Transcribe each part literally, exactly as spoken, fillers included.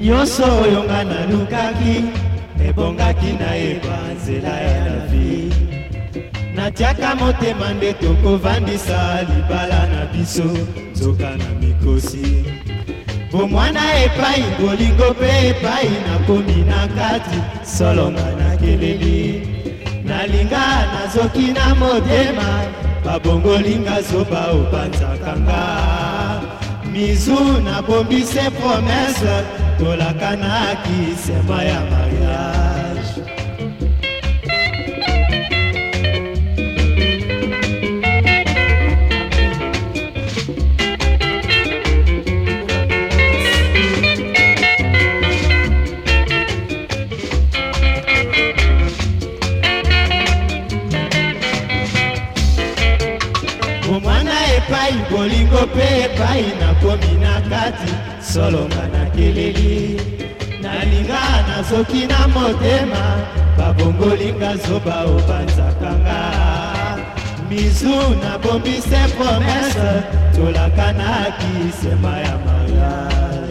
nyonso oyo nga nalukaki ebongaki nayeba nzela ya la vie. Natiaka motema nde tokovandisa libala na biso nzoka na mikosi. Bomwana epai bolingo mpe epai nakomi na kati solonga na keleli. Nalinga nazoki na motema babongolinga zoba opanzakanga. Mizu nabombise promese tolakanaki sema ya mariage. Epai bolingo pe epai nakomi na kati solonga na keleli. Nalinga nazoki na motema babongolinga zoba opanzakanga. Mizu nabombise promese tolakanaki sema ya mariage.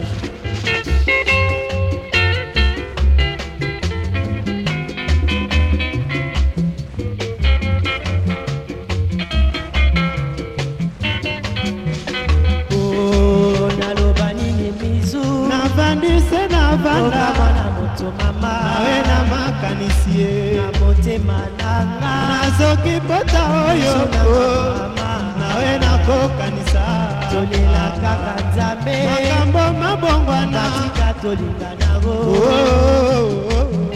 Navandise navanda nawe na makanisie na motema nanga nazoki pota oyo nawe nakokanisa tolela kaka nzambe makambo mabongwana tika tolinga nago.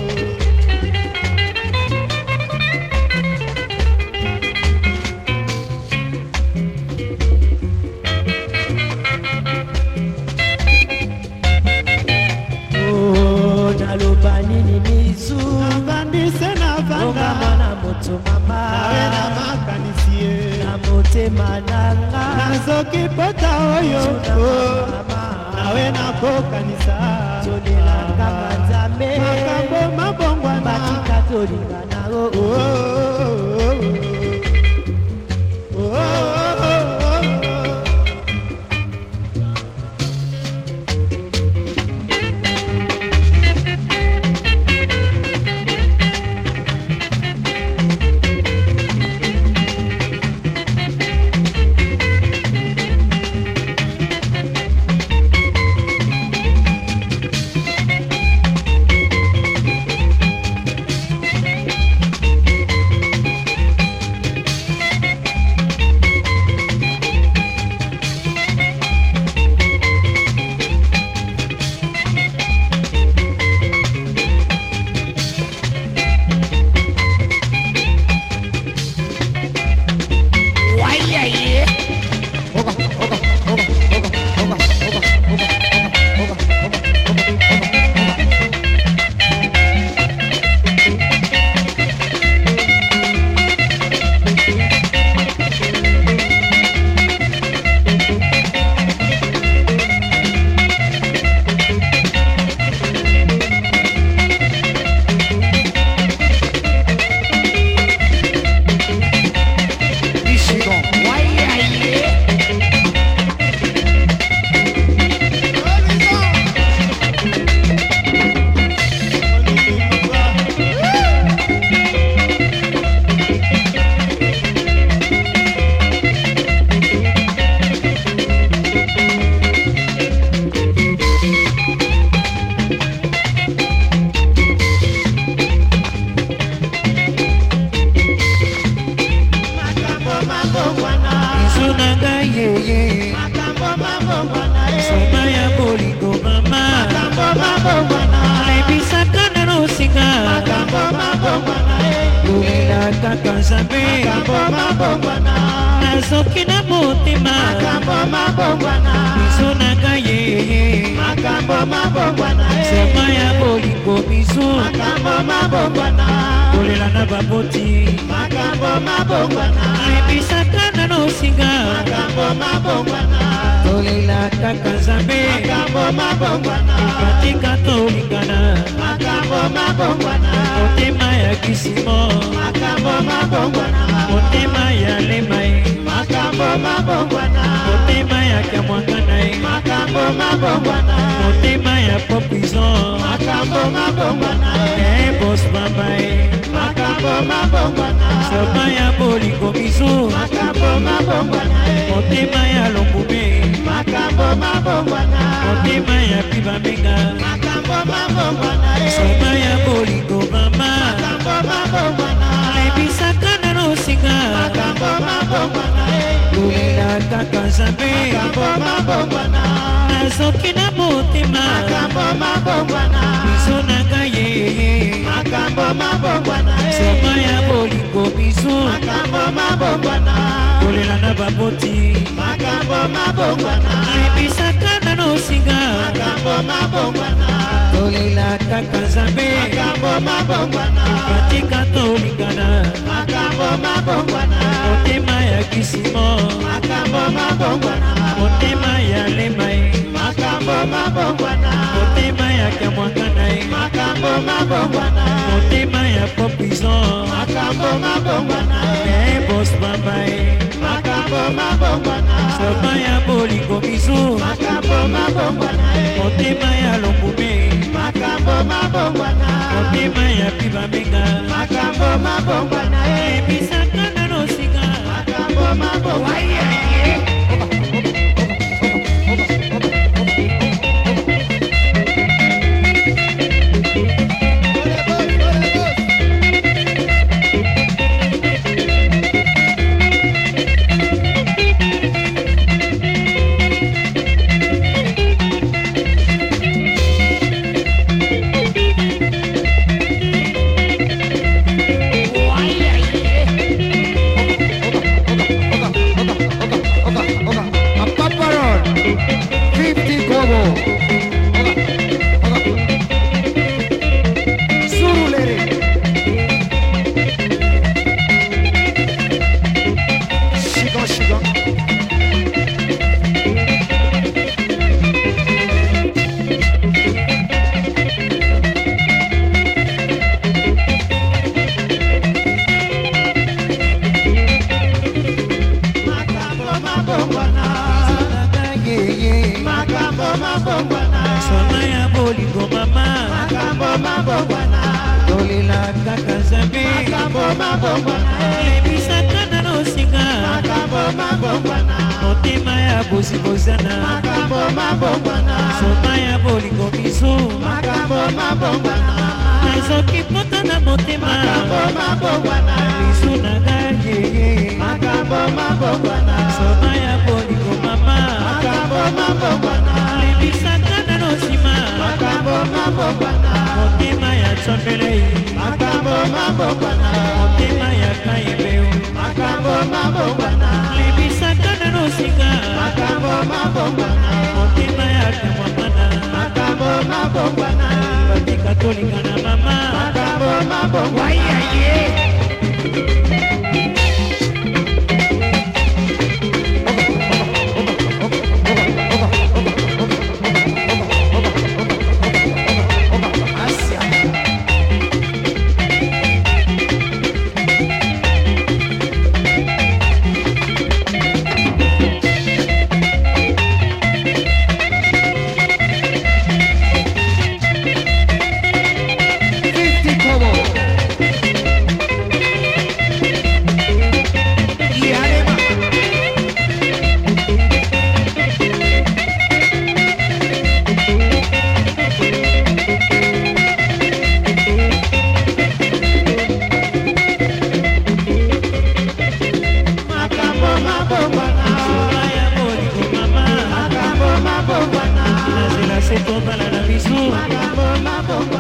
Nawe na makanisie na motema nanga nazoki pota oyo nawe nakokanisa tolela kaka nzambe makambo mabongwana batika tolinga nago. kaka nzambe makambo mabongwana nazoki na motema makambo mabongwana biso na ngai makambo mabongwana sema ya bolingo biso makambo mabongwana kolela na baboti makambo mabongwana lebisaka na nosinga makambo mabongwana kolela kaka nzambe makambo mabongwana katika tolingana makambo mabongwana motema ya kisimo makambo mabongwana motema ya lemai makambo mabongwana motema ya kamwangana makambo makambo mabongwana motema ya popison makambo mabongwana e bos mamae makambo mabongwana soma ya bolingo biso makambo mabongwana motema ya lombume makambo mabongwana motema ya pibamenga makambo mabongwana soma ya bolingo mama makambo mabongwana lebisaka na nosinga makambo mabongwana lulela kaka nzambe makambo mabongwana nazoki na motema makambo mabongwana biso na ngai ye makambo mabongwana soma ya bolingo biso makambo mabongwana kolela na baboti makambo mabongwana lebisaka na nosinga makambo mabongwana kolela kaka nzambe makambo mabongwana batika tolingana makambo mabongwana motema ya kisimo makambo mabongwana motema ya lemae makambo mabongwana motema ya kamwanganae makambo mabongwana motema ya popison makambo mabongwana e bos mamae makambo mabongwana soma ya bolingo biso makambo mabongwana motema ya lombume makambo mabongwana motema ya pibamenga makambo mabongwana ebisaka na nosinga makambo mabongwana soma ya bolingo mama makambo mabongwana tolela kaka nzambe makambo mabongwana lebisaka na nosinga makambo mabongwana motema ya bozibozana makambo mabongwana soma ya bolingo biso makambo mabongwana nazoki pota na motema makambo mabongwana biso na ngai yeye makambo mabongwana soma ya bolingo mama makambo mabongwana lebisaka na nosima makambo mabongwana motema ya tsombelei makambo mabongwana motema ya kayebeo makambo mabongwana lebisaka na nosinga makambo mabongwana motema ya kamwamana makambo mabongwana batika tolingana mama makambo mabongwana se tomba la bisu makambo mabongwana